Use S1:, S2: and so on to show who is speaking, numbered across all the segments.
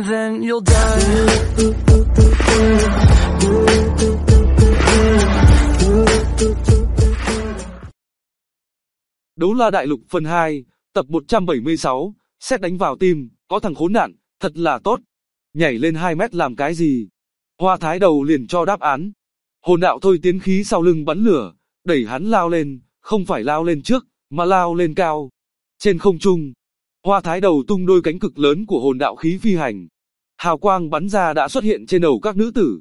S1: and then you'll die.
S2: Đấu La Đại Lục phần 2, tập 176, sét đánh vào tim, có thằng khốn nạn, thật là tốt. Nhảy lên 2 mét làm cái gì? Hoa Thái Đầu liền cho đáp án. Hồn đạo thôi tiến khí sau lưng bắn lửa, đẩy hắn lao lên, không phải lao lên trước, mà lao lên cao. Trên không trung, Hoa Thái Đầu tung đôi cánh cực lớn của hồn đạo khí phi hành. Hào quang bắn ra đã xuất hiện trên đầu các nữ tử.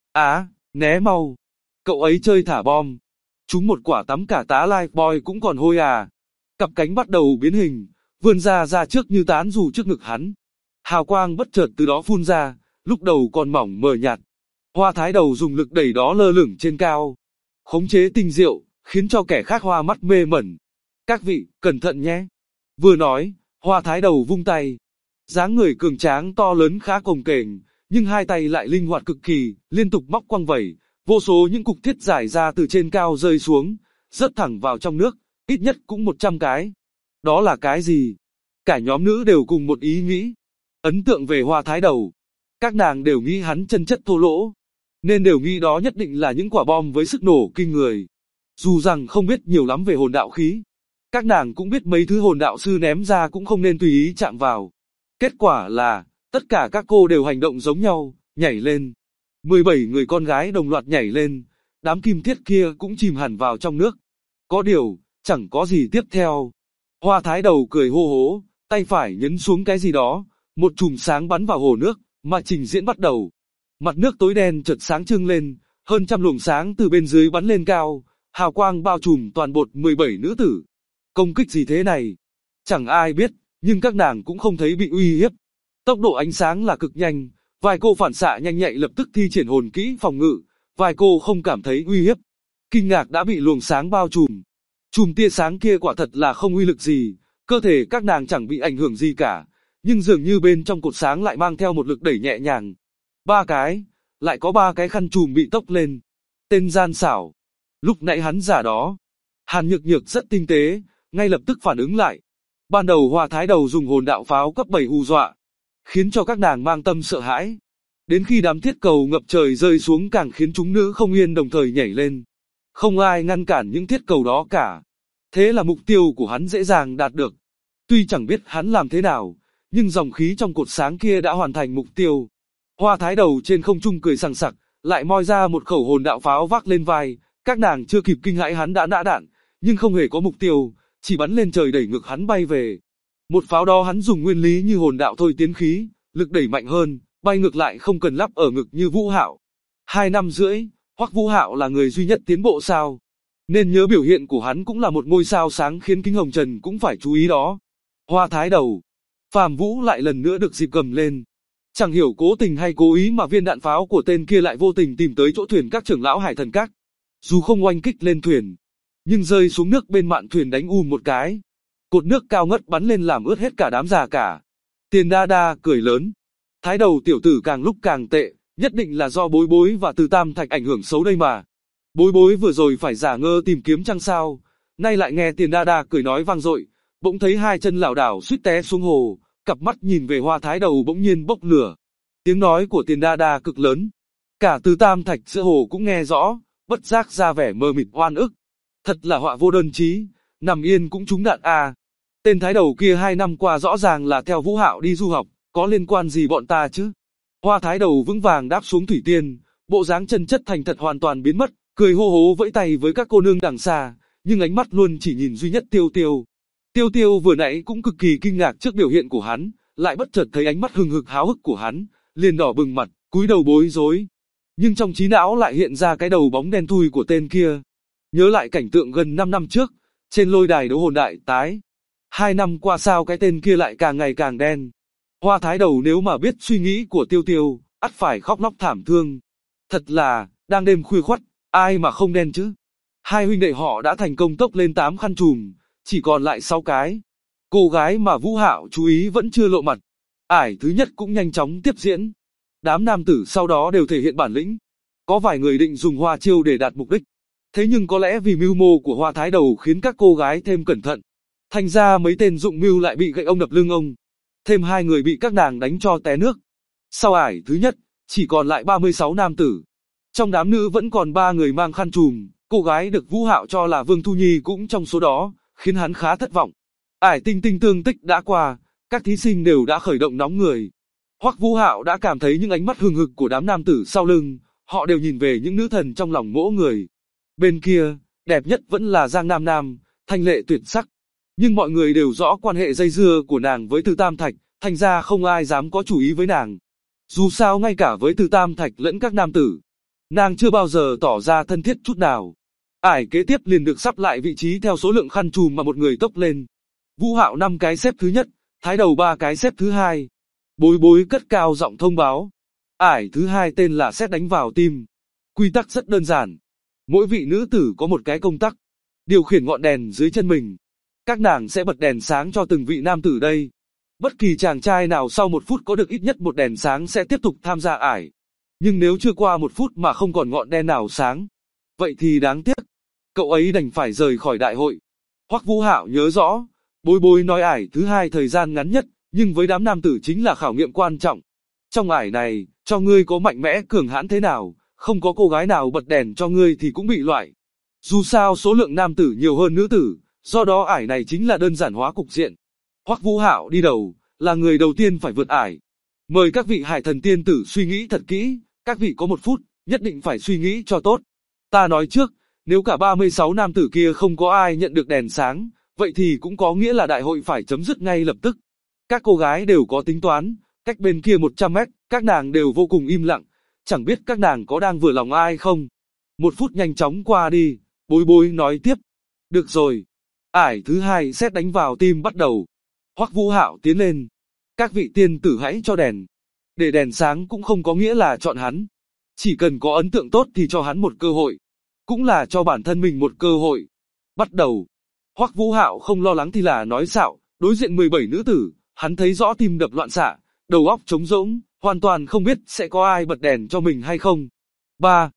S2: Né mau. Cậu ấy chơi thả bom. Chúng một quả tắm cả tá Life Boy cũng còn hôi à. Cặp cánh bắt đầu biến hình, vươn ra trước như tán dù trước ngực hắn. Hào quang bất chợt từ đó phun ra, lúc đầu còn mỏng mờ nhạt. Hoa Thái Đầu dùng lực đẩy đó lơ lửng trên cao. Khống chế tinh diệu, khiến cho kẻ khác hoa mắt mê mẩn. Các vị, cẩn thận nhé. Vừa nói, Hoa Thái Đầu vung tay. Dáng người cường tráng to lớn khá cồng kềnh, nhưng hai tay lại linh hoạt cực kỳ, liên tục móc quăng vẩy. Vô số những cục thiết giải ra từ trên cao rơi xuống, rớt thẳng vào trong nước, ít nhất cũng 100 cái. Đó là cái gì? Cả nhóm nữ đều cùng một ý nghĩ. Ấn tượng về Hoa Thái Đầu. Các nàng đều nghĩ hắn chân chất thô lỗ, nên đều nghĩ đó nhất định là những quả bom với sức nổ kinh người. Dù rằng không biết nhiều lắm về hồn đạo khí, các nàng cũng biết mấy thứ hồn đạo sư ném ra cũng không nên tùy ý chạm vào. Kết quả là, tất cả các cô đều hành động giống nhau, nhảy lên. 17 người con gái đồng loạt nhảy lên, đám kim thiết kia cũng chìm hẳn vào trong nước. Có điều, chẳng có gì tiếp theo. Hoa Thái Đầu cười hô hố, tay phải nhấn xuống cái gì đó, một chùm sáng bắn vào hồ nước, mà trình diễn bắt đầu. Mặt nước tối đen chợt sáng trưng lên, hơn trăm luồng sáng từ bên dưới bắn lên cao, hào quang bao trùm toàn bộ 17 nữ tử. Công kích gì thế này? Chẳng ai biết, nhưng các nàng cũng không thấy bị uy hiếp. Tốc độ ánh sáng là cực nhanh, vài cô phản xạ nhanh nhạy lập tức thi triển hồn kỹ phòng ngự, vài cô không cảm thấy uy hiếp. Kinh ngạc đã bị luồng sáng bao trùm. Chùm tia sáng kia quả thật là không uy lực gì, cơ thể các nàng chẳng bị ảnh hưởng gì cả, nhưng dường như bên trong cột sáng lại mang theo một lực đẩy nhẹ nhàng. 3 cái, lại có 3 cái khăn trùm bị tốc lên. Tên gian xảo. Lúc nãy hắn giả đó. Hàn Nhược Nhược rất tinh tế, ngay lập tức phản ứng lại. Ban đầu Hoa Thái Đầu dùng hồn đạo pháo cấp 7 hù dọa, khiến cho các nàng mang tâm sợ hãi. Đến khi đám thiết cầu ngập trời rơi xuống càng khiến chúng nữ không yên đồng thời nhảy lên. Không ai ngăn cản những thiết cầu đó cả. Thế là mục tiêu của hắn dễ dàng đạt được. Tuy chẳng biết hắn làm thế nào, nhưng dòng khí trong cột sáng kia đã hoàn thành mục tiêu. Hoa Thái Đầu trên không trung cười sằng sặc, lại moi ra một khẩu hồn đạo pháo vác lên vai. Các nàng chưa kịp kinh hãi hắn đã nã đạn, nhưng không hề có mục tiêu, chỉ bắn lên trời đẩy ngược hắn bay về. Một pháo đó hắn dùng nguyên lý như hồn đạo thôi tiến khí, lực đẩy mạnh hơn, bay ngược lại không cần lắp ở ngực như Vũ Hạo. 2 năm rưỡi, Hoắc Vũ Hạo là người duy nhất tiến bộ sao? Nên nhớ biểu hiện của hắn cũng là một ngôi sao sáng khiến Kính Hồng Trần cũng phải chú ý đó. Hoa Thái Đầu. Phàm Vũ lại lần nữa được dịp gầm lên. Chẳng hiểu cố tình hay cố ý mà viên đạn pháo của tên kia lại vô tình tìm tới chỗ thuyền các trưởng lão Hải Thần Các. Dù không oanh kích lên thuyền, nhưng rơi xuống nước bên mạn thuyền đánh một cái. Cột nước cao ngất bắn lên làm ướt hết cả đám già cả. Tiền Đa Đa cười lớn. Thái Đầu tiểu tử càng lúc càng tệ, nhất định là do Bối Bối và Từ Tam Thạch ảnh hưởng xấu đây mà. Bối Bối vừa rồi phải giả ngơ tìm kiếm chăng sao, nay lại nghe Tiền Đa Đa cười nói vang dội, bỗng thấy hai chân lảo đảo suýt té xuống hồ, cặp mắt nhìn về Hoa Thái Đầu bỗng nhiên bốc lửa. Tiếng nói của Tiền Đa Đa cực lớn, cả Từ Tam Thạch giữa hồ cũng nghe rõ, bất giác ra vẻ mờ mịt oan ức. Thật là họa vô đơn chí, nằm yên cũng trúng đạn à. Tên Thái Đầu kia 2 năm qua rõ ràng là theo Vũ Hạo đi du học, có liên quan gì bọn ta chứ? Hoa Thái Đầu vững vàng đáp xuống thủy tiên, bộ dáng chân chất thành thật hoàn toàn biến mất, cười hô hố vẫy tay với các cô nương đằng xa, nhưng ánh mắt luôn chỉ nhìn duy nhất Tiêu Tiêu. Tiêu Tiêu vừa nãy cũng cực kỳ kinh ngạc trước biểu hiện của hắn, lại bất chợt thấy ánh mắt hừng hực háo hức của hắn, liền đỏ bừng mặt, cúi đầu bối rối. Nhưng trong trí não lại hiện ra cái đầu bóng đen thui của tên kia. Nhớ lại cảnh tượng gần 5 năm trước, trên lôi đài đấu hồn đại tái. 2 năm qua sao cái tên kia lại càng ngày càng đen. Hoa Thái Đầu nếu mà biết suy nghĩ của Tiêu Tiêu, ắt phải khóc lóc thảm thương. Thật là, đang đêm khuya khoắt, ai mà không đen chứ. Hai huynh đệ họ đã thành công tốc lên 8 khăn trùm, chỉ còn lại 6 cái. Cô gái mà Vũ Hạo chú ý vẫn chưa lộ mặt. Ải thứ nhất cũng nhanh chóng tiếp diễn. Đám nam tử sau đó đều thể hiện bản lĩnh. Có vài người định dùng hoa chiêu để đạt mục đích. Thế nhưng có lẽ vì mưu mô của Hoa Thái Đầu khiến các cô gái thêm cẩn thận. Thành ra mấy tên dụng mưu lại bị gậy ông đập lưng ông. Thêm 2 người bị các nàng đánh cho té nước. Sau ải thứ nhất, chỉ còn lại 36 nam tử. Trong đám nữ vẫn còn 3 người mang khăn trùm, cô gái được Vũ Hạo cho là Vương Thu Nhi cũng trong số đó, khiến hắn khá thất vọng. Ải tinh tinh tương tích đã qua, các thí sinh đều đã khởi động nóng người. Hoắc Vũ Hạo đã cảm thấy những ánh mắt hừng hực của đám nam tử sau lưng, họ đều nhìn về những nữ thần trong lòng mỗi người. Bên kia, đẹp nhất vẫn là Giang Nam Nam, thanh lệ tuyệt sắc. Nhưng mọi người đều rõ quan hệ dây dưa của nàng với Từ Tam Thạch, thành ra không ai dám có chủ ý với nàng. Dù sao ngay cả với Từ Tam Thạch lẫn các nam tử, nàng chưa bao giờ tỏ ra thân thiết chút nào. Ải kế tiếp liền được sắp lại vị trí theo số lượng khăn trùm mà một người tốc lên. Vũ Hạo 5 cái xếp thứ nhất, Thái Đầu 3 cái xếp thứ hai. Bối Bối cất cao giọng thông báo. Ải thứ hai tên là sét đánh vào tim. Quy tắc rất đơn giản. Mỗi vị nữ tử có một cái công tắc, điều khiển ngọn đèn dưới chân mình. Các nàng sẽ bật đèn sáng cho từng vị nam tử đây. Bất kỳ chàng trai nào sau 1 phút có được ít nhất một đèn sáng sẽ tiếp tục tham gia ải. Nhưng nếu chưa qua 1 phút mà không còn ngọn đèn nào sáng, vậy thì đáng tiếc, cậu ấy đành phải rời khỏi đại hội. Hoắc Vũ Hạo nhớ rõ, Bối Bối nói ải thứ hai thời gian ngắn nhất, nhưng với đám nam tử chính là khảo nghiệm quan trọng. Trong ải này, cho ngươi có mạnh mẽ cường hãn thế nào, không có cô gái nào bật đèn cho ngươi thì cũng bị loại. Dù sao số lượng nam tử nhiều hơn nữ tử, do đó ải này chính là đơn giản hóa cục diện. Hoắc Vũ Hạo đi đầu, là người đầu tiên phải vượt ải. Mời các vị hải thần tiên tử suy nghĩ thật kỹ, các vị có 1 phút, nhất định phải suy nghĩ cho tốt. Ta nói trước, nếu cả 36 nam tử kia không có ai nhận được đèn sáng, vậy thì cũng có nghĩa là đại hội phải chấm dứt ngay lập tức. Các cô gái đều có tính toán, cách bên kia 100 mét, các nàng đều vô cùng im lặng, chẳng biết các nàng có đang vừa lòng ai không. 1 phút nhanh chóng qua đi, Bối Bối nói tiếp. Được rồi. Ải thứ hai sét đánh vào tim bắt đầu. Hoắc Vũ Hạo tiến lên. Các vị tiên tử hãy cho đèn. Để đèn sáng cũng không có nghĩa là chọn hắn. Chỉ cần có ấn tượng tốt thì cho hắn một cơ hội. Cũng là cho bản thân mình một cơ hội. Bắt đầu. Hoắc Vũ Hạo không lo lắng thì là nói xạo, đối diện 17 nữ tử, hắn thấy rõ tim đập loạn xạ, đầu óc trống rỗng, hoàn toàn không biết sẽ có ai bật đèn cho mình hay không. 3,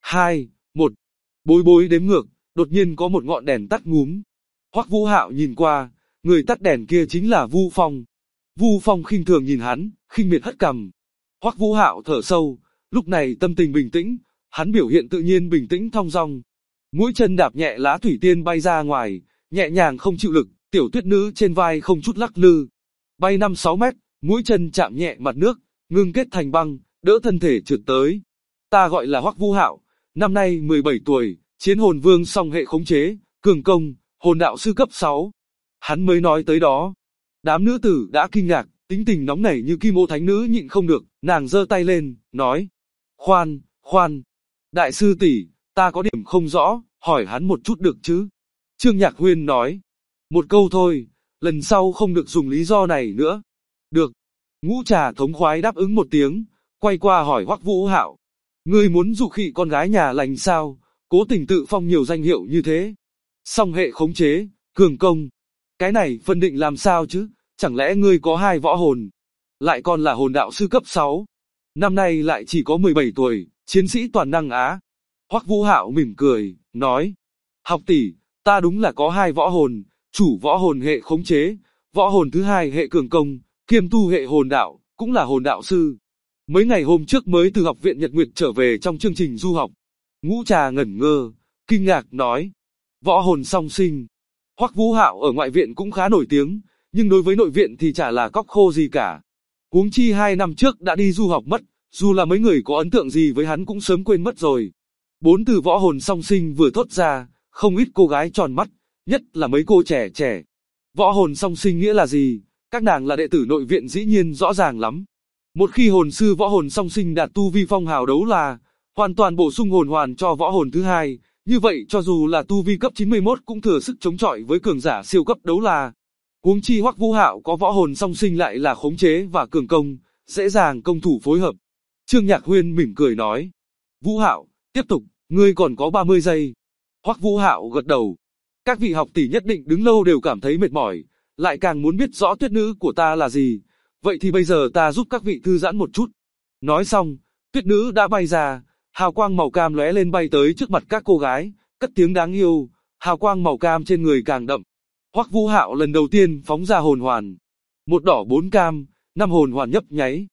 S2: 2, 1. Bối Bối đếm ngược, đột nhiên có một ngọn đèn tắt ngúm. Hoắc Vũ Hạo nhìn qua, người tắt đèn kia chính là Vu Phong. Vu Phong khinh thường nhìn hắn, khinh miệt hất cằm. Hoắc Vũ Hạo thở sâu, lúc này tâm tình bình tĩnh, hắn biểu hiện tự nhiên bình tĩnh thong dong. Mũi chân đạp nhẹ lá thủy tiên bay ra ngoài, nhẹ nhàng không chịu lực, tiểu tuyết nữ trên vai không chút lắc lư. Bay 5-6 mét, mũi chân chạm nhẹ mặt nước, ngưng kết thành băng, đỡ thân thể trượt tới. Ta gọi là Hoắc Vũ Hạo, năm nay 17 tuổi, chiến hồn vương song hệ khống chế, cường công, hồn đạo sư cấp 6. Hắn mới nói tới đó. Đám nữ tử đã kinh ngạc, tính tình nóng nảy như Kim Ô Thánh Nữ nhịn không được, nàng giơ tay lên, nói. Khoan. Đại sư tỷ, ta có điểm không rõ, hỏi hắn một chút được chứ? Trương Nhạc Huyên nói. Một câu thôi, lần sau không được dùng lý do này nữa. Được. Ngũ Trà thống khoái đáp ứng một tiếng, quay qua hỏi Hoắc Vũ Hạo. Ngươi muốn dụ khị con gái nhà lành sao, cố tình tự phong nhiều danh hiệu như thế. Song hệ khống chế, cường công. Cái này phân định làm sao chứ, chẳng lẽ ngươi có 2 võ hồn, lại còn là hồn đạo sư cấp 6. Năm nay lại chỉ có 17 tuổi, chiến sĩ toàn năng á. Hoắc Vũ Hạo mỉm cười, nói. Học tỷ, ta đúng là có 2 võ hồn, chủ võ hồn hệ khống chế, võ hồn thứ hai hệ cường công, kiêm tu hệ hồn đạo, cũng là hồn đạo sư. Mấy ngày hôm trước mới từ học viện Nhật Nguyệt trở về trong chương trình du học. Ngũ Trà ngẩn ngơ, kinh ngạc nói. Võ hồn song sinh. Hoắc Vũ Hạo ở ngoại viện cũng khá nổi tiếng, nhưng đối với nội viện thì chả là cóc khô gì cả. Huống chi 2 năm trước đã đi du học mất, dù là mấy người có ấn tượng gì với hắn cũng sớm quên mất rồi. 4 từ võ hồn song sinh vừa thốt ra, không ít cô gái tròn mắt, nhất là mấy cô trẻ. Võ hồn song sinh nghĩa là gì? Các nàng là đệ tử nội viện dĩ nhiên rõ ràng lắm. Một khi hồn sư võ hồn song sinh đạt tu vi phong hào đấu là hoàn toàn bổ sung hồn hoàn cho võ hồn thứ hai, như vậy cho dù là tu vi cấp 91 cũng thừa sức chống chọi với cường giả siêu cấp đấu la. Huống chi Hoắc Vũ Hạo có võ hồn song sinh lại là khống chế và cường công, dễ dàng công thủ phối hợp. Trương Nhạc Huyên mỉm cười nói. Vũ Hạo, tiếp tục, ngươi còn có 30 giây. Hoắc Vũ Hạo gật đầu. Các vị học tỷ nhất định đứng lâu đều cảm thấy mệt mỏi, lại càng muốn biết rõ tuyết nữ của ta là gì. Vậy thì bây giờ ta giúp các vị thư giãn một chút. Nói xong, tuyết nữ đã bay ra, hào quang màu cam lóe lên bay tới trước mặt các cô gái, cất tiếng đáng yêu, hào quang màu cam trên người càng đậm. Hoắc Vũ Hạo lần đầu tiên phóng ra hồn hoàn. 1 đỏ 4 cam, 5 hồn hoàn nhấp nháy.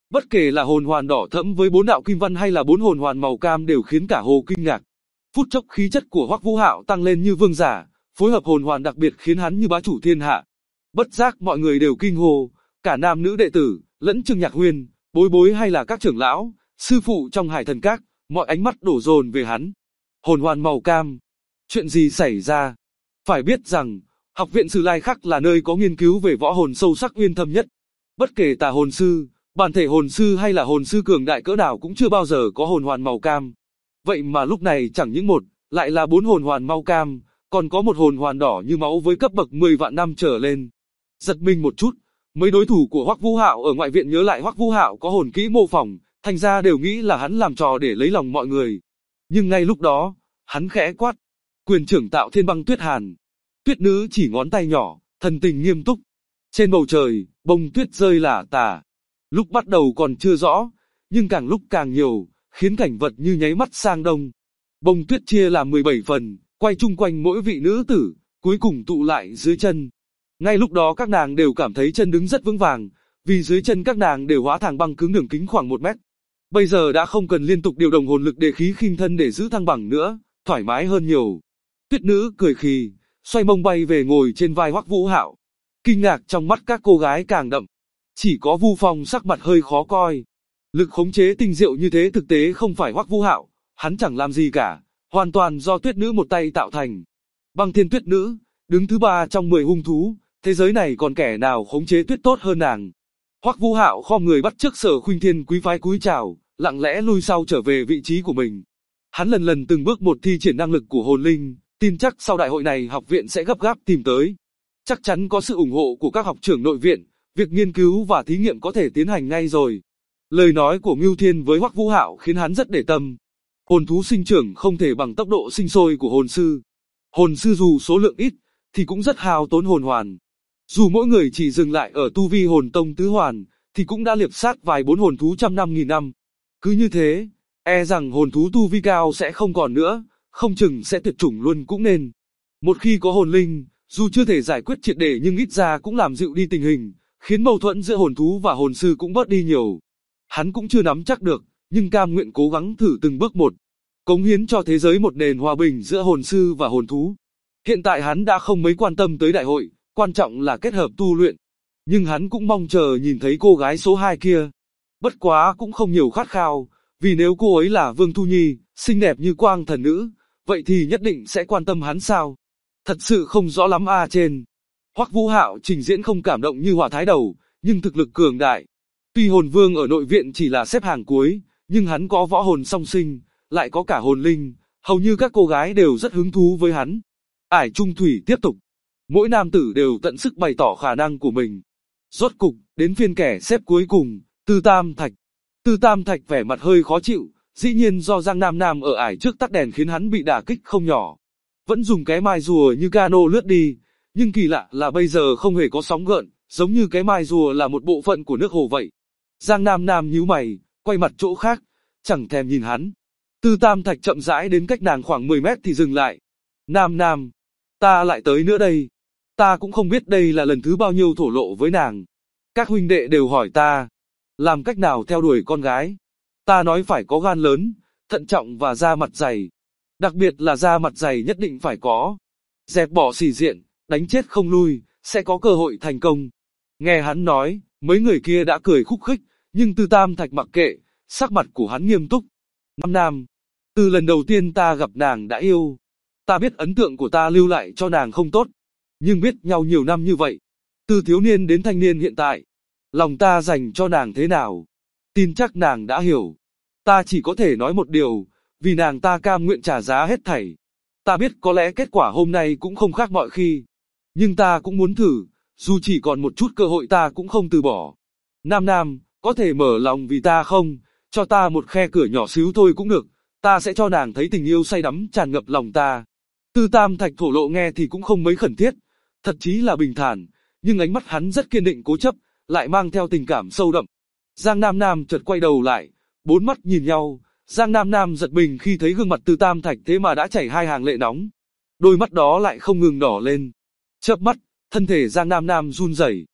S2: Bất kể là hồn hoàn đỏ thẫm với 4 đạo kim văn hay là 4 hồn hoàn màu cam đều khiến cả hồ kinh ngạc. Phút chốc khí chất của Hoắc Vũ Hạo tăng lên như vương giả, phối hợp hồn hoàn đặc biệt khiến hắn như bá chủ thiên hạ. Bất giác mọi người đều kinh hô, cả nam nữ đệ tử, lẫn Trương Nhạc Huyên, Bối Bối hay là các trưởng lão, sư phụ trong Hải Thần Các, mọi ánh mắt đổ dồn về hắn. Hồn hoàn màu cam, chuyện gì xảy ra? Phải biết rằng, Học viện Sử Lai Khắc là nơi có nghiên cứu về võ hồn sâu sắc uyên thâm nhất. Bất kể tà hồn sư, bản thể hồn sư hay là hồn sư cường đại cỡ nào cũng chưa bao giờ có hồn hoàn màu cam. Vậy mà lúc này chẳng những một, lại là 4 hồn hoàn màu cam, còn có một hồn hoàn đỏ như máu với cấp bậc 10 vạn năm trở lên. Giật mình một chút, mấy đối thủ của Hoắc Vũ Hạo ở ngoại viện nhớ lại Hoắc Vũ Hạo có hồn kỹ mô phỏng, thành ra đều nghĩ là hắn làm trò để lấy lòng mọi người. Nhưng ngay lúc đó, hắn khẽ quát, quyền trưởng tạo thiên băng tuyết hàn. Tuyết nữ chỉ ngón tay nhỏ, thần tình nghiêm túc. Trên bầu trời, bông tuyết rơi lả tả. Lúc bắt đầu còn chưa rõ, nhưng càng lúc càng nhiều, khiến cảnh vật như nháy mắt sang đông. Bông tuyết chia làm 17 phần, quay chung quanh mỗi vị nữ tử, cuối cùng tụ lại dưới chân. Ngay lúc đó các nàng đều cảm thấy chân đứng rất vững vàng, vì dưới chân các nàng đều hóa thành băng cứng đường kính khoảng 1 mét. Bây giờ đã không cần liên tục điều động hồn lực để khí khinh thân để giữ thăng bằng nữa, thoải mái hơn nhiều. Tuyết nữ cười khì, xoay mông bay về ngồi trên vai Hoắc Vũ Hạo. Kinh ngạc trong mắt các cô gái càng đậm. Chỉ có Vu Phong sắc mặt hơi khó coi. Lực khống chế tinh diệu như thế thực tế không phải Hoắc Vũ Hạo, hắn chẳng làm gì cả, hoàn toàn do tuyết nữ một tay tạo thành. Băng Thiên Tuyết Nữ, đứng thứ 3 trong 10 hung thú, thế giới này còn kẻ nào khống chế tuyết tốt hơn nàng. Hoắc Vũ Hạo khom người bắt chước Sở Khuynh Thiên quý phái cúi chào, lặng lẽ lui sau trở về vị trí của mình. Hắn lần lần từng bước một thi triển năng lực của hồn linh, tin chắc sau đại hội này học viện sẽ gấp gáp tìm tới. Chắc chắn có sự ủng hộ của các học trưởng nội viện, việc nghiên cứu và thí nghiệm có thể tiến hành ngay rồi. Lời nói của Ngưu Thiên với Hoắc Vũ Hạo khiến hắn rất để tâm. Hồn thú sinh trưởng không thể bằng tốc độ sinh sôi của hồn sư. Hồn sư dù số lượng ít, thì cũng rất hao tốn hồn hoàn. Dù mỗi người chỉ dừng lại ở tu vi hồn tông tứ hoàn, thì cũng đã liệp sát vài 4 hồn thú trăm năm nghìn năm. Cứ như thế, e rằng hồn thú tu vi cao sẽ không còn nữa, không chừng sẽ tuyệt chủng luôn cũng nên. Một khi có hồn linh, dù chưa thể giải quyết triệt để nhưng ít ra cũng làm dịu đi tình hình, khiến mâu thuẫn giữa hồn thú và hồn sư cũng bớt đi nhiều. Hắn cũng chưa nắm chắc được, nhưng cam nguyện cố gắng thử từng bước một, cống hiến cho thế giới một nền hòa bình giữa hồn sư và hồn thú. Hiện tại hắn đã không mấy quan tâm tới đại hội, quan trọng là kết hợp tu luyện. Nhưng hắn cũng mong chờ nhìn thấy cô gái số 2 kia. Bất quá cũng không nhiều khát khao, vì nếu cô ấy là Vương Thu Nhi, xinh đẹp như quang thần nữ, vậy thì nhất định sẽ quan tâm hắn sao? Thật sự không rõ lắm trên. Hoắc Vũ Hạo trình diễn không cảm động như Hỏa Thái Đầu, nhưng thực lực cường đại. Tuy hồn vương ở nội viện chỉ là xếp hàng cuối, nhưng hắn có võ hồn song sinh, lại có cả hồn linh, hầu như các cô gái đều rất hứng thú với hắn. Ải Trung Thủy tiếp tục. Mỗi nam tử đều tận sức bày tỏ khả năng của mình. Rốt cục, đến phiên kẻ xếp cuối cùng, Tư Tam Thạch. Tư Tam Thạch vẻ mặt hơi khó chịu, dĩ nhiên do Giang Nam Nam ở ải trước tắt đèn khiến hắn bị đả kích không nhỏ. Vẫn dùng cái mai rùa như cano lướt đi, nhưng kỳ lạ là bây giờ không hề có sóng gợn, giống như cái mai rùa là một bộ phận của nước hồ vậy. Giang Nam Nam nhíu mày, quay mặt chỗ khác, chẳng thèm nhìn hắn. Tư Tam Thạch chậm rãi đến cách nàng khoảng 10 mét thì dừng lại. Nam Nam, ta lại tới nữa đây. Ta cũng không biết đây là lần thứ bao nhiêu thổ lộ với nàng. Các huynh đệ đều hỏi ta, làm cách nào theo đuổi con gái. Ta nói phải có gan lớn, thận trọng và da mặt dày. Đặc biệt là da mặt dày nhất định phải có. Dẹp bỏ xỉ diện, đánh chết không lui, sẽ có cơ hội thành công. Nghe hắn nói, mấy người kia đã cười khúc khích, nhưng Tư Tam Thạch mặc kệ, sắc mặt của hắn nghiêm túc. Nam Nam, từ lần đầu tiên ta gặp nàng đã yêu. Ta biết ấn tượng của ta lưu lại cho nàng không tốt, nhưng biết nhau nhiều năm như vậy, từ thiếu niên đến thanh niên hiện tại, lòng ta dành cho nàng thế nào, tin chắc nàng đã hiểu. Ta chỉ có thể nói một điều, vì nàng ta cam nguyện trả giá hết thảy. Ta biết có lẽ kết quả hôm nay cũng không khác mọi khi, nhưng ta cũng muốn thử, dù chỉ còn một chút cơ hội ta cũng không từ bỏ. Nam Nam, có thể mở lòng vì ta không, cho ta một khe cửa nhỏ xíu thôi cũng được, ta sẽ cho nàng thấy tình yêu say đắm tràn ngập lòng ta. Tư Tam Thạch thổ lộ nghe thì cũng không mấy khẩn thiết, thật chí là bình thản, nhưng ánh mắt hắn rất kiên định cố chấp, lại mang theo tình cảm sâu đậm. Giang Nam Nam chợt quay đầu lại, bốn mắt nhìn nhau, Giang Nam Nam giật mình khi thấy gương mặt Tư Tam Thạch thế mà đã chảy hai hàng lệ nóng. Đôi mắt đó lại không ngừng đỏ lên. Chớp mắt, thân thể Giang Nam Nam run rẩy.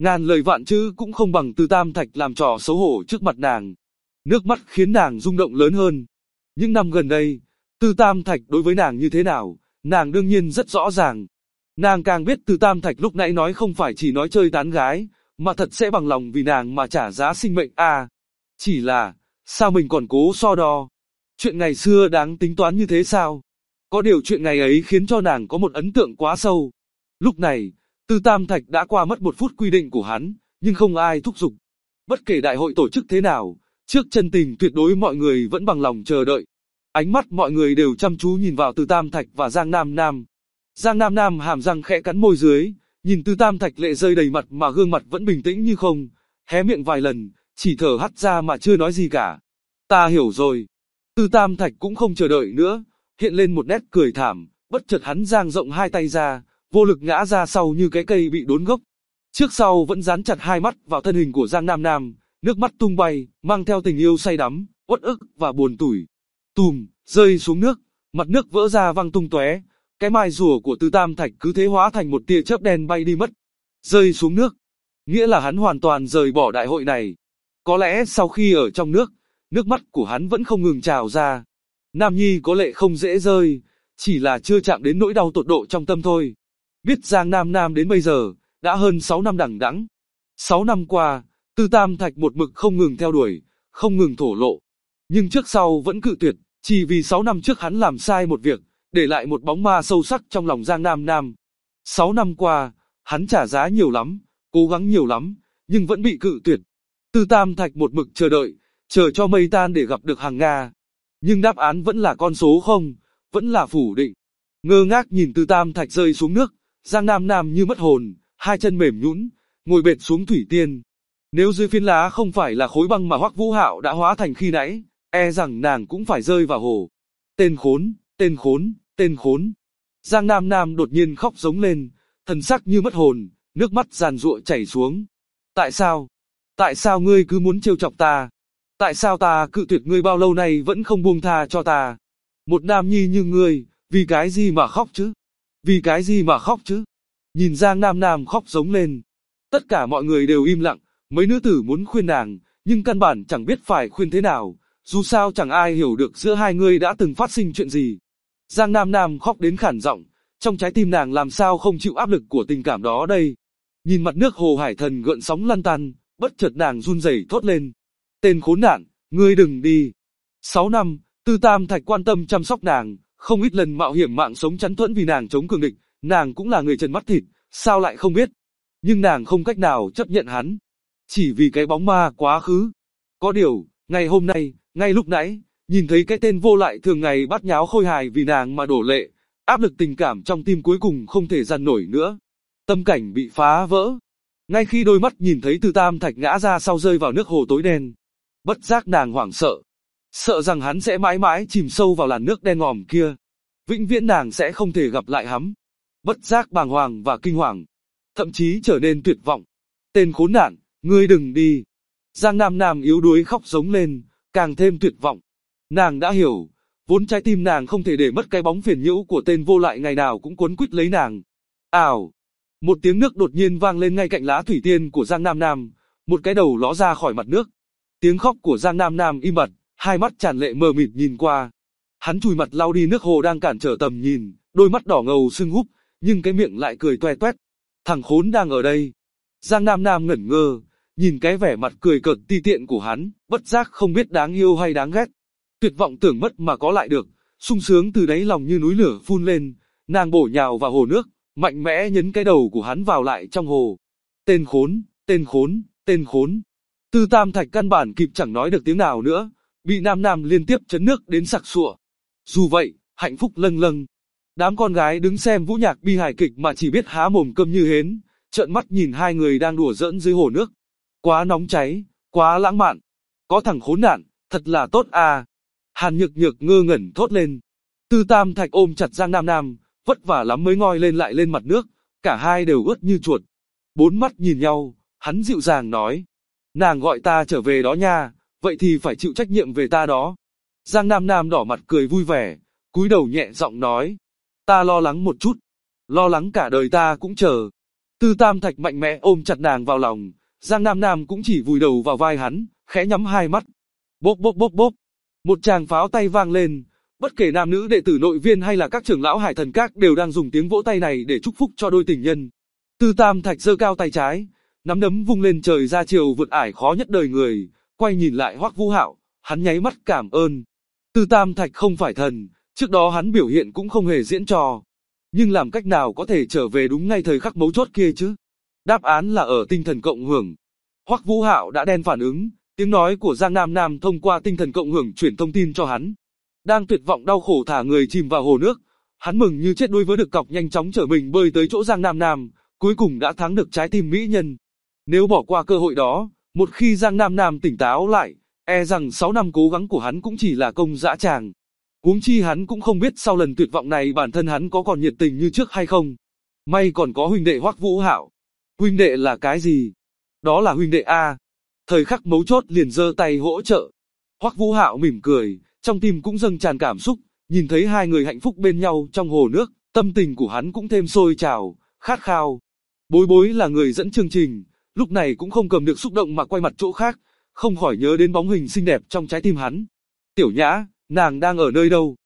S2: Ngàn lời vạn chữ cũng không bằng Từ Tam Thạch làm trò xấu hổ trước mặt nàng. Nước mắt khiến nàng rung động lớn hơn. Những năm gần đây, Từ Tam Thạch đối với nàng như thế nào, nàng đương nhiên rất rõ ràng. Nàng càng biết Từ Tam Thạch lúc nãy nói không phải chỉ nói chơi tán gái, mà thật sẽ bằng lòng vì nàng mà trả giá sinh mệnh à. Chỉ là, sao mình còn cố so đo? Chuyện ngày xưa đáng tính toán như thế sao? Có điều chuyện ngày ấy khiến cho nàng có một ấn tượng quá sâu. Lúc này, Từ Tam Thạch đã qua mất 1 phút quy định của hắn, nhưng không ai thúc giục. Bất kể đại hội tổ chức thế nào, trước chân tình tuyệt đối mọi người vẫn bằng lòng chờ đợi. Ánh mắt mọi người đều chăm chú nhìn vào Từ Tam Thạch và Giang Nam Nam. Giang Nam Nam hàm răng khẽ cắn môi dưới, nhìn Từ Tam Thạch lệ rơi đầy mặt mà gương mặt vẫn bình tĩnh như không, hé miệng vài lần, chỉ thở hắt ra mà chưa nói gì cả. Ta hiểu rồi. Từ Tam Thạch cũng không chờ đợi nữa, hiện lên một nét cười thảm, bất chợt hắn dang rộng hai tay ra, vô lực ngã ra sau như cái cây bị đốn gốc. Trước sau vẫn dán chặt hai mắt vào thân hình của Giang Nam Nam, nước mắt tung bay, mang theo tình yêu say đắm, uất ức và buồn tủi. Tùm, rơi xuống nước, mặt nước vỡ ra văng tung tóe, cái mai rùa của Từ Tam Thạch cứ thế hóa thành một tia chớp đen bay đi mất. Rơi xuống nước, nghĩa là hắn hoàn toàn rời bỏ đại hội này. Có lẽ sau khi ở trong nước mắt của hắn vẫn không ngừng trào ra. Nam nhi có lệ không dễ rơi, chỉ là chưa chạm đến nỗi đau tột độ trong tâm thôi. Biết Giang Nam Nam đến bây giờ, đã hơn 6 năm đằng đẵng. 6 năm qua, Từ Tam Thạch một mực không ngừng theo đuổi, không ngừng thổ lộ. Nhưng trước sau vẫn cự tuyệt, chỉ vì 6 năm trước hắn làm sai một việc, để lại một bóng ma sâu sắc trong lòng Giang Nam Nam. 6 năm qua, hắn trả giá nhiều lắm, cố gắng nhiều lắm, nhưng vẫn bị cự tuyệt. Từ Tam Thạch một mực chờ đợi, chờ cho mây tan để gặp được hàng Nga. Nhưng đáp án vẫn là con số không, vẫn là phủ định. Ngơ ngác nhìn Từ Tam Thạch rơi xuống nước, Giang Nam Nam như mất hồn, hai chân mềm nhũn, ngồi bệt xuống thủy tiên. Nếu dưới phiến lá không phải là khối băng mà Hoắc Vũ Hạo đã hóa thành khi nãy, e rằng nàng cũng phải rơi vào hồ. Tên khốn, tên khốn, tên khốn. Giang Nam Nam đột nhiên khóc giống lên, thần sắc như mất hồn, nước mắt giàn giụa chảy xuống. Tại sao? Tại sao ngươi cứ muốn trêu chọc ta? Tại sao ta cự tuyệt ngươi bao lâu nay vẫn không buông tha cho ta? Một nam nhi như ngươi, vì cái gì mà khóc chứ? Vì cái gì mà khóc chứ? Nhìn Giang Nam Nam khóc giống lên. Tất cả mọi người đều im lặng, mấy nữ tử muốn khuyên nàng, nhưng căn bản chẳng biết phải khuyên thế nào, dù sao chẳng ai hiểu được giữa hai người đã từng phát sinh chuyện gì. Giang Nam Nam khóc đến khản giọng, trong trái tim nàng làm sao không chịu áp lực của tình cảm đó đây. Nhìn mặt nước hồ hải thần gợn sóng lăn tăn, bất chợt nàng run rẩy thốt lên. Tên khốn nạn, ngươi đừng đi. 6 năm, Từ Tam Thạch quan tâm chăm sóc nàng, không ít lần mạo hiểm mạng sống chắn thuẫn vì nàng chống cường địch, nàng cũng là người trần mắt thịt, sao lại không biết. Nhưng nàng không cách nào chấp nhận hắn, chỉ vì cái bóng ma quá khứ. Có điều, ngày hôm nay, ngay lúc nãy, nhìn thấy cái tên vô lại thường ngày bắt nháo khôi hài vì nàng mà đổ lệ, áp lực tình cảm trong tim cuối cùng không thể dằn nổi nữa. Tâm cảnh bị phá vỡ. Ngay khi đôi mắt nhìn thấy Từ Tam Thạch ngã ra sau rơi vào nước hồ tối đen, bất giác nàng hoảng sợ. Sợ rằng hắn sẽ mãi mãi chìm sâu vào làn nước đen ngòm kia. Vĩnh viễn nàng sẽ không thể gặp lại hắn. Bất giác bàng hoàng và kinh hoàng. Thậm chí trở nên tuyệt vọng. Tên khốn nạn, ngươi đừng đi. Giang Nam Nam yếu đuối khóc giống lên, càng thêm tuyệt vọng. Nàng đã hiểu, vốn trái tim nàng không thể để mất cái bóng phiền nhiễu của tên vô lại ngày nào cũng quấn quýt lấy nàng. Ào! Một tiếng nước đột nhiên vang lên ngay cạnh lá thủy tiên của Giang Nam Nam, một cái đầu ló ra khỏi mặt nước. Tiếng khóc của Giang Nam Nam im bặt, hai mắt tràn lệ mờ mịt nhìn qua. Hắn chùi mặt lau đi nước hồ đang cản trở tầm nhìn, đôi mắt đỏ ngầu sưng húp, nhưng cái miệng lại cười toe toét. Thằng khốn đang ở đây. Giang Nam Nam ngẩn ngơ, nhìn cái vẻ mặt cười cợt ti tiện của hắn, bất giác không biết đáng yêu hay đáng ghét. Tuyệt vọng tưởng mất mà có lại được, sung sướng từ đáy lòng như núi lửa phun lên, nàng bổ nhào vào hồ nước, mạnh mẽ nhấn cái đầu của hắn vào lại trong hồ. Tên khốn, tên khốn, tên khốn. Từ Tam Thạch căn bản kịp chẳng nói được tiếng nào nữa, bị Nam Nam liên tiếp chấn nước đến sặc sụa. Dù vậy, hạnh phúc lâng lâng. Đám con gái đứng xem vũ nhạc bi hài kịch mà chỉ biết há mồm câm như hến, trợn mắt nhìn hai người đang đùa giỡn dưới hồ nước. Quá nóng cháy, quá lãng mạn. Có thằng khốn nạn, thật là tốt à. Hàn Nhược Nhược ngơ ngẩn thốt lên. Từ Tam Thạch ôm chặt Giang Nam Nam, vất vả lắm mới ngoi lên lại lên mặt nước, cả hai đều ướt như chuột. Bốn mắt nhìn nhau, hắn dịu dàng nói. Nàng gọi ta trở về đó nha, vậy thì phải chịu trách nhiệm về ta đó. Giang Nam Nam đỏ mặt cười vui vẻ, cúi đầu nhẹ giọng nói. Ta lo lắng một chút, lo lắng cả đời ta cũng chờ. Tư Tam Thạch mạnh mẽ ôm chặt nàng vào lòng, Giang Nam Nam cũng chỉ vùi đầu vào vai hắn, khẽ nhắm hai mắt. Bốp bốp bốp bốp. Một tràng pháo tay vang lên, bất kể nam nữ đệ tử nội viên hay là các trưởng lão Hải Thần Các đều đang dùng tiếng vỗ tay này để chúc phúc cho đôi tình nhân. Tư Tam Thạch giơ cao tay trái, nắm đấm vung lên trời ra chiều vượt ải khó nhất đời người, quay nhìn lại Hoắc Vũ Hạo, hắn nháy mắt cảm ơn. Tư Tam Thạch không phải thần, trước đó hắn biểu hiện cũng không hề diễn trò, nhưng làm cách nào có thể trở về đúng ngay thời khắc mấu chốt kia chứ? Đáp án là ở tinh thần cộng hưởng. Hoắc Vũ Hạo đã đen phản ứng, tiếng nói của Giang Nam Nam thông qua tinh thần cộng hưởng chuyển thông tin cho hắn. Đang tuyệt vọng đau khổ thả người chìm vào hồ nước, hắn mừng như chết đuối với được cọc nhanh chóng chở mình bơi tới chỗ Giang Nam Nam, cuối cùng đã thắng được trái tim mỹ nhân. Nếu bỏ qua cơ hội đó, một khi Giang Nam Nam tỉnh táo lại, e rằng 6 năm cố gắng của hắn cũng chỉ là công dã tràng. Huống chi hắn cũng không biết sau lần tuyệt vọng này bản thân hắn có còn nhiệt tình như trước hay không. May còn có huynh đệ Hoắc Vũ Hạo. Huynh đệ là cái gì? Đó là huynh đệ A. Thời khắc mấu chốt liền giơ tay hỗ trợ. Hoắc Vũ Hạo mỉm cười, trong tim cũng dâng tràn cảm xúc, nhìn thấy hai người hạnh phúc bên nhau trong hồ nước, tâm tình của hắn cũng thêm sôi trào, khát khao. Bối Bối là người dẫn chương trình, lúc này cũng không cầm được xúc động mà quay mặt chỗ khác, không khỏi nhớ đến bóng hình xinh đẹp trong trái tim hắn. Tiểu Nhã, nàng đang ở nơi đâu?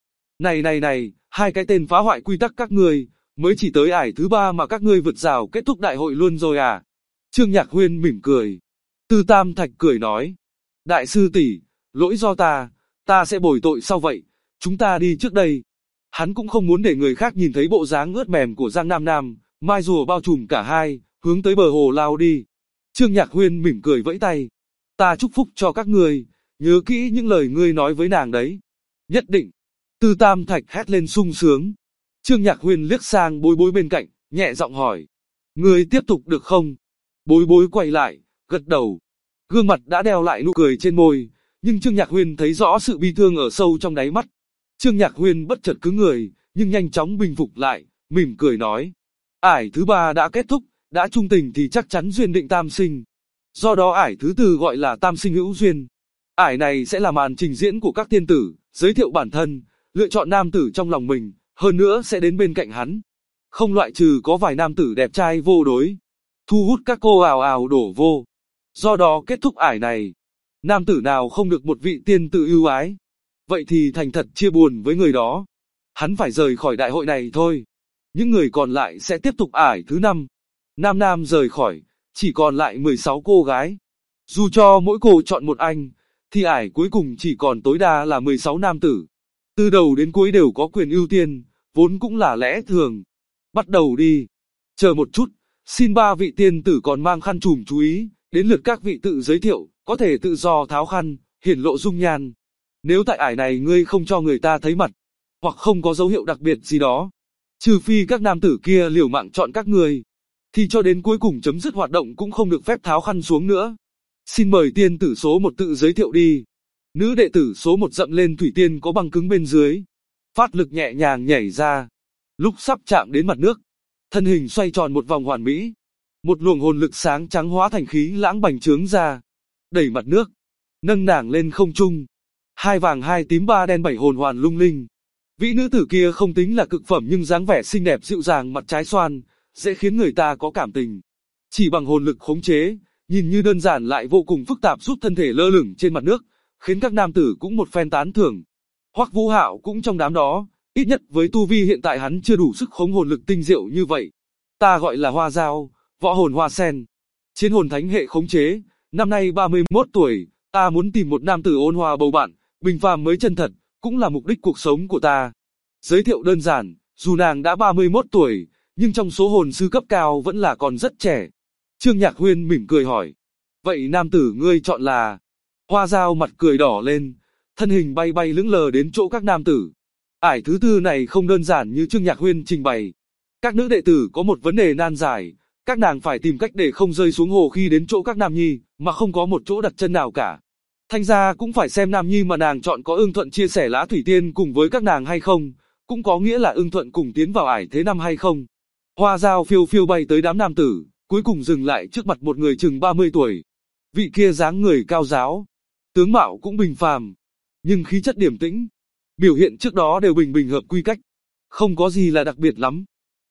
S2: Này, hai cái tên phá hoại quy tắc các ngươi, mới chỉ tới ải thứ 3 mà các ngươi vượt rào kết thúc đại hội luôn rồi à? Trương Nhạc Huyên mỉm cười. Tư Tam Thạch cười nói, đại sư tỷ, lỗi do ta sẽ bồi tội sau vậy, chúng ta đi trước đây. Hắn cũng không muốn để người khác nhìn thấy bộ dáng ướt mềm của Giang Nam Nam, mai rùa bao trùm cả hai, hướng tới bờ hồ lao đi. Trương Nhạc Huyên mỉm cười vẫy tay, ta chúc phúc cho các ngươi, nhớ kỹ những lời ngươi nói với nàng đấy. Nhất định. Tư Tam Thạch hét lên sung sướng. Trương Nhạc Huyên liếc sang Bối Bối bên cạnh, nhẹ giọng hỏi, ngươi tiếp tục được không? Bối Bối quay lại, gật đầu. Gương mặt đã đeo lại nụ cười trên môi, nhưng Trương Nhạc Huyên thấy rõ sự bi thương ở sâu trong đáy mắt. Trương Nhạc Huyên bất chợt cứng người, nhưng nhanh chóng bình phục lại, mỉm cười nói, ải thứ 3 đã kết thúc, đã chung tình thì chắc chắn duyên định tam sinh. Do đó ải thứ 4 gọi là tam sinh hữu duyên. Ải này sẽ là màn trình diễn của các tiên tử, giới thiệu bản thân, lựa chọn nam tử trong lòng mình, hơn nữa sẽ đến bên cạnh hắn. Không loại trừ có vài nam tử đẹp trai vô đối, thu hút các cô ào ào đổ vô. Do đó kết thúc ải này, nam tử nào không được một vị tiên tử ưu ái, vậy thì thành thật chia buồn với người đó. Hắn phải rời khỏi đại hội này thôi. Những người còn lại sẽ tiếp tục ải thứ 5. Nam Nam rời khỏi, chỉ còn lại 16 cô gái. Dù cho mỗi cô chọn một anh, thì ải cuối cùng chỉ còn tối đa là 16 nam tử. Từ đầu đến cuối đều có quyền ưu tiên, vốn cũng là lẽ thường. Bắt đầu đi. Chờ một chút, xin 3 vị tiên tử còn mang khăn trùm chú ý, đến lượt các vị tự giới thiệu, có thể tự do tháo khăn, hiển lộ dung nhan. Nếu tại ải này ngươi không cho người ta thấy mặt, hoặc không có dấu hiệu đặc biệt gì đó, trừ phi các nam tử kia liều mạng chọn các ngươi, thì cho đến cuối cùng chấm dứt hoạt động cũng không được phép tháo khăn xuống nữa. Xin mời tiên tử số 1 tự giới thiệu đi. Nữ đệ tử số 1 dậm lên thủy tiên có băng cứng bên dưới, phát lực nhẹ nhàng nhảy ra. Lúc sắp chạm đến mặt nước, thân hình xoay tròn một vòng hoàn mỹ. Một luồng hồn lực sáng trắng hóa thành khí lãng bành trướng ra, đẩy mặt nước, nâng nàng lên không trung. 2 vàng 2 tím 3 đen 7 hồn hoàn lung linh. Vị nữ tử kia không tính là cực phẩm nhưng dáng vẻ xinh đẹp dịu dàng mặt trái xoan, dễ khiến người ta có cảm tình. Chỉ bằng hồn lực khống chế, nhìn như đơn giản lại vô cùng phức tạp giúp thân thể lơ lửng trên mặt nước, khiến các nam tử cũng một phen tán thưởng. Hoắc Vũ Hạo cũng trong đám đó, ít nhất với tu vi hiện tại hắn chưa đủ sức khống hồn lực tinh diệu như vậy. Ta gọi là Hoa Dao, võ hồn hoa sen, chiến hồn thánh hệ khống chế, năm nay 31 tuổi, ta muốn tìm một nam tử ôn hòa bầu bạn, bình phàm mới chân thật, cũng là mục đích cuộc sống của ta. Giới thiệu đơn giản, dù nàng đã 31 tuổi, nhưng trong số hồn sư cấp cao vẫn là còn rất trẻ. Trương Nhạc Huyên mỉm cười hỏi, vậy nam tử ngươi chọn là? Hoa Dao mặt cười đỏ lên, thân hình bay bay lững lờ đến chỗ các nam tử. Ải thứ 4 này không đơn giản như Trương Nhạc Huyên trình bày. Các nữ đệ tử có một vấn đề nan giải, các nàng phải tìm cách để không rơi xuống hồ khi đến chỗ các nam nhi, mà không có một chỗ đặt chân nào cả. Thanh ra cũng phải xem nam nhi mà nàng chọn có ưng thuận chia sẻ lã thủy tiên cùng với các nàng hay không, cũng có nghĩa là ưng thuận cùng tiến vào ải thế năm hay không. Hoa Dao phiêu phiêu bay tới đám nam tử, cuối cùng dừng lại trước mặt một người chừng 30 tuổi. Vị kia dáng người cao ráo, tướng mạo cũng bình phàm, nhưng khí chất điềm tĩnh, biểu hiện trước đó đều bình bình hợp quy cách, không có gì là đặc biệt lắm.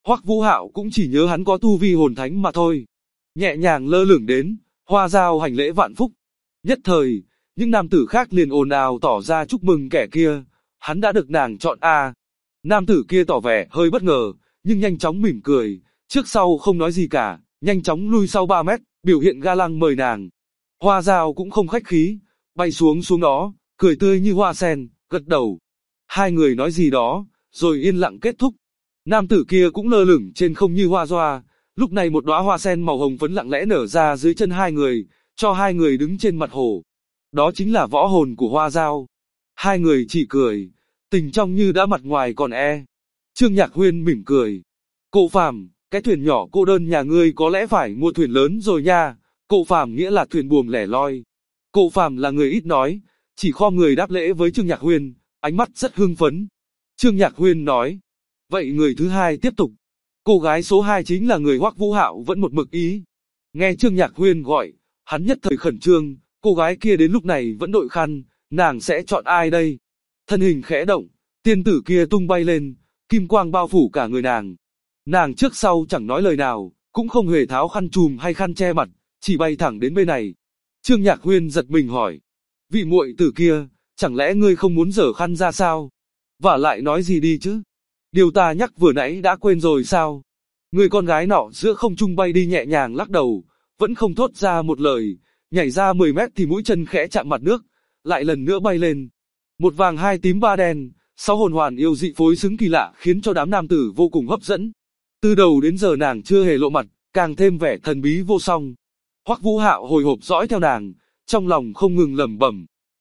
S2: Hoắc Vũ Hạo cũng chỉ nhớ hắn có tu vi hồn thánh mà thôi. Nhẹ nhàng lơ lửng đến, Hoa Dao hành lễ vạn phúc. Nhất thời, những nam tử khác liền ồn ào tỏ ra chúc mừng kẻ kia, hắn đã được nàng chọn a. Nam tử kia tỏ vẻ hơi bất ngờ, nhưng nhanh chóng mỉm cười, trước sau không nói gì cả, nhanh chóng lui sau 3 mét, biểu hiện ga lăng mời nàng. Hoa Dao cũng không khách khí, bay xuống đó, cười tươi như hoa sen, gật đầu. Hai người nói gì đó, rồi yên lặng kết thúc. Nam tử kia cũng lơ lửng trên không như hoa doa, lúc này một đóa hoa sen màu hồng phấn lặng lẽ nở ra dưới chân hai người, cho hai người đứng trên mặt hồ. Đó chính là võ hồn của Hoa Dao. Hai người chỉ cười, tình trong như đã mặt ngoài còn e. Trương Nhạc Huyên mỉm cười. Cậu Phàm, cái thuyền nhỏ cô đơn nhà ngươi có lẽ phải mua thuyền lớn rồi nha. Cậu Phàm nghĩa là thuyền buồm lẻ loi. Cậu Phàm là người ít nói, chỉ khom người đáp lễ với Trương Nhạc Huyên, ánh mắt rất hưng phấn. Trương Nhạc Huyên nói, vậy người thứ hai tiếp tục. Cô gái số 2 chính là người Hoắc Vũ Hạo vẫn một mực ý. Nghe Trương Nhạc Huyên gọi, hắn nhất thời khẩn trương, cô gái kia đến lúc này vẫn đội khăn, nàng sẽ chọn ai đây? Thân hình khẽ động, tiên tử kia tung bay lên, kim quang bao phủ cả người nàng. Nàng trước sau chẳng nói lời nào, cũng không hề tháo khăn trùm hay khăn che mặt, chỉ bay thẳng đến bên này. Trương Nhạc Huyên giật mình hỏi, vị muội tử kia, chẳng lẽ ngươi không muốn dở khăn ra sao? Vả lại nói gì đi chứ? Điều ta nhắc vừa nãy đã quên rồi sao? Người con gái nọ giữa không trung bay đi nhẹ nhàng lắc đầu, vẫn không thốt ra một lời, nhảy ra 10 mét thì mũi chân khẽ chạm mặt nước, lại lần nữa bay lên. Một vàng hai tím ba đen, 6 hồn hoàn yêu dị phối xứng kỳ lạ khiến cho đám nam tử vô cùng hấp dẫn. Từ đầu đến giờ nàng chưa hề lộ mặt, càng thêm vẻ thần bí vô song. Hoắc Vũ Hạo hồi hộp dõi theo nàng, trong lòng không ngừng lẩm bẩm.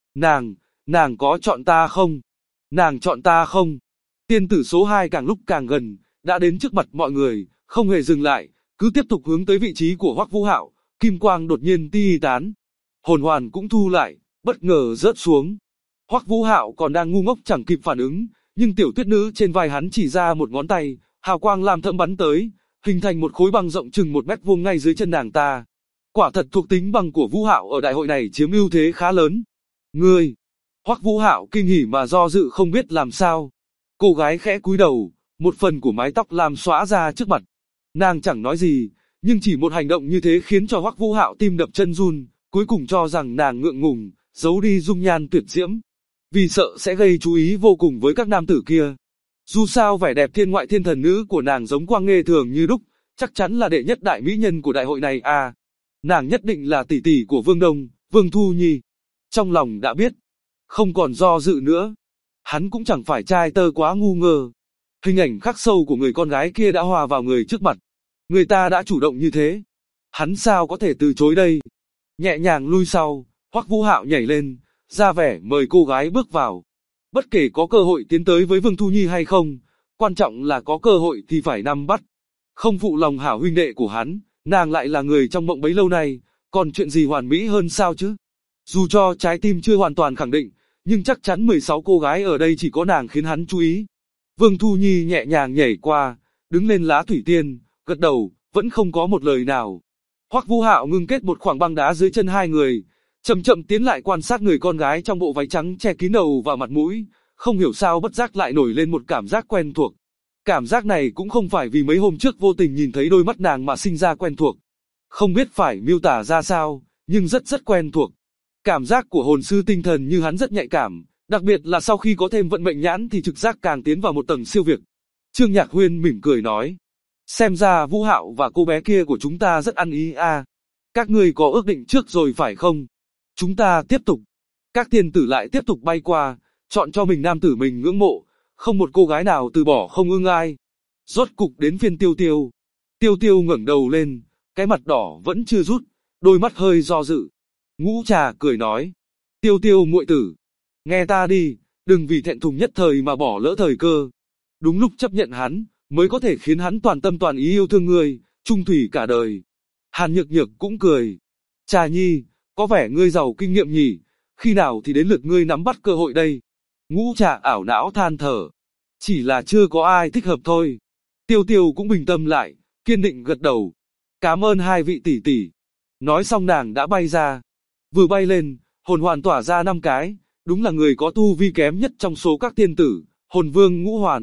S2: Nàng có chọn ta không? Nàng chọn ta không? Tiên tử số 2 càng lúc càng gần, đã đến trước mặt mọi người, không hề dừng lại, cứ tiếp tục hướng tới vị trí của Hoắc Vũ Hạo, kim quang đột nhiên ti tán. Hồn hoàn cũng thu lại, bất ngờ rớt xuống. Hoắc Vũ Hạo còn đang ngu ngốc chẳng kịp phản ứng, nhưng tiểu tuyết nữ trên vai hắn chỉ ra một ngón tay, hào quang lam thẫm bắn tới, hình thành một khối băng rộng chừng 1 mét vuông ngay dưới chân nàng ta. Quả thật thuộc tính băng của Vũ Hạo ở đại hội này chiếm ưu thế khá lớn. Ngươi! Hoắc Vũ Hạo kinh hỉ mà do dự không biết làm sao. Cô gái khẽ cúi đầu, một phần của mái tóc lam xõa ra trước mặt. Nàng chẳng nói gì, nhưng chỉ một hành động như thế khiến cho Hoắc Vũ Hạo tim đập chân run, cuối cùng cho rằng nàng ngượng ngùng, giấu đi dung nhan tuyệt diễm, vì sợ sẽ gây chú ý vô cùng với các nam tử kia. Dù sao vẻ đẹp thiên ngoại thiên thần nữ của nàng giống Quang Nghê thường như đúc, chắc chắn là đệ nhất đại mỹ nhân của đại hội này à. Nàng nhất định là tỷ tỷ của Vương Đông, Vương Thu Nhi. Trong lòng đã biết, không còn do dự nữa. Hắn cũng chẳng phải trai tơ quá ngu ngơ. Hình ảnh khắc sâu của người con gái kia đã hòa vào người trước mặt. Người ta đã chủ động như thế, hắn sao có thể từ chối đây? Nhẹ nhàng lui sau, Hoắc Vũ Hạo nhảy lên, ra vẻ mời cô gái bước vào. Bất kể có cơ hội tiến tới với Vương Thu Nhi hay không, quan trọng là có cơ hội thì phải nắm bắt. Không phụ lòng hảo huynh đệ của hắn, nàng lại là người trong mộng bấy lâu nay, còn chuyện gì hoàn mỹ hơn sao chứ? Dù cho trái tim chưa hoàn toàn khẳng định, nhưng chắc chắn 16 cô gái ở đây chỉ có nàng khiến hắn chú ý. Vương Thu Nhi nhẹ nhàng nhảy qua, đứng lên lá thủy tiên, gật đầu, vẫn không có một lời nào. Hoắc Vũ Hạo ngưng kết một khoảng băng đá dưới chân hai người, chậm chậm tiến lại quan sát người con gái trong bộ váy trắng che kín đầu và mặt mũi, không hiểu sao bất giác lại nổi lên một cảm giác quen thuộc. Cảm giác này cũng không phải vì mấy hôm trước vô tình nhìn thấy đôi mắt nàng mà sinh ra quen thuộc. Không biết phải miêu tả ra sao, nhưng rất quen thuộc. Cảm giác của hồn sư tinh thần như hắn rất nhạy cảm, đặc biệt là sau khi có thêm vận mệnh nhãn thì trực giác càng tiến vào một tầng siêu việt. Trương Nhạc Huyên mỉm cười nói, xem ra Vũ Hạo và cô bé kia của chúng ta rất ăn ý à. Các ngươi có ước định trước rồi phải không? Chúng ta tiếp tục. Các tiên tử lại tiếp tục bay qua, chọn cho mình nam tử mình ngưỡng mộ, không một cô gái nào từ bỏ không ưng ai. Rốt cục đến phiên Tiêu Tiêu. Tiêu Tiêu ngẩng đầu lên, cái mặt đỏ vẫn chưa rút, đôi mắt hơi do dự. Ngũ Trà cười nói, Tiêu Tiêu muội tử, nghe ta đi, đừng vì thẹn thùng nhất thời mà bỏ lỡ thời cơ. Đúng lúc chấp nhận hắn, mới có thể khiến hắn toàn tâm toàn ý yêu thương ngươi, chung thủy cả đời. Hàn Nhược Nhược cũng cười. Trà Nhi, có vẻ ngươi giàu kinh nghiệm nhỉ, khi nào thì đến lượt ngươi nắm bắt cơ hội đây? Ngũ Trà ảo não than thở. Chỉ là chưa có ai thích hợp thôi. Tiêu Tiêu cũng bình tâm lại, kiên định gật đầu. Cảm ơn hai vị tỷ tỷ. Nói xong nàng đã bay ra. Vừa bay lên, hồn hoàn tỏa ra 5 cái, đúng là người có tu vi kém nhất trong số các tiên tử, hồn vương Ngũ Hoàn,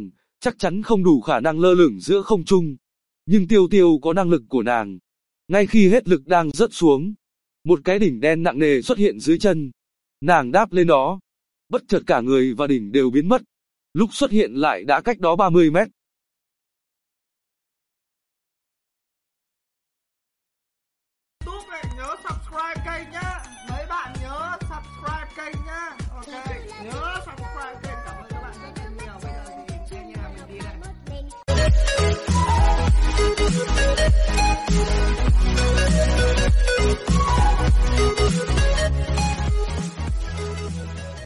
S2: chắc chắn không đủ khả năng lơ lửng giữa không trung. Nhưng Tiêu Tiêu có năng lực của nàng. Ngay khi hết lực đang rớt xuống, một cái đỉnh đen nặng nề xuất hiện dưới chân. Nàng đáp lên đó, bất chợt cả người và đỉnh đều biến mất. Lúc xuất hiện lại đã cách đó 30 mét.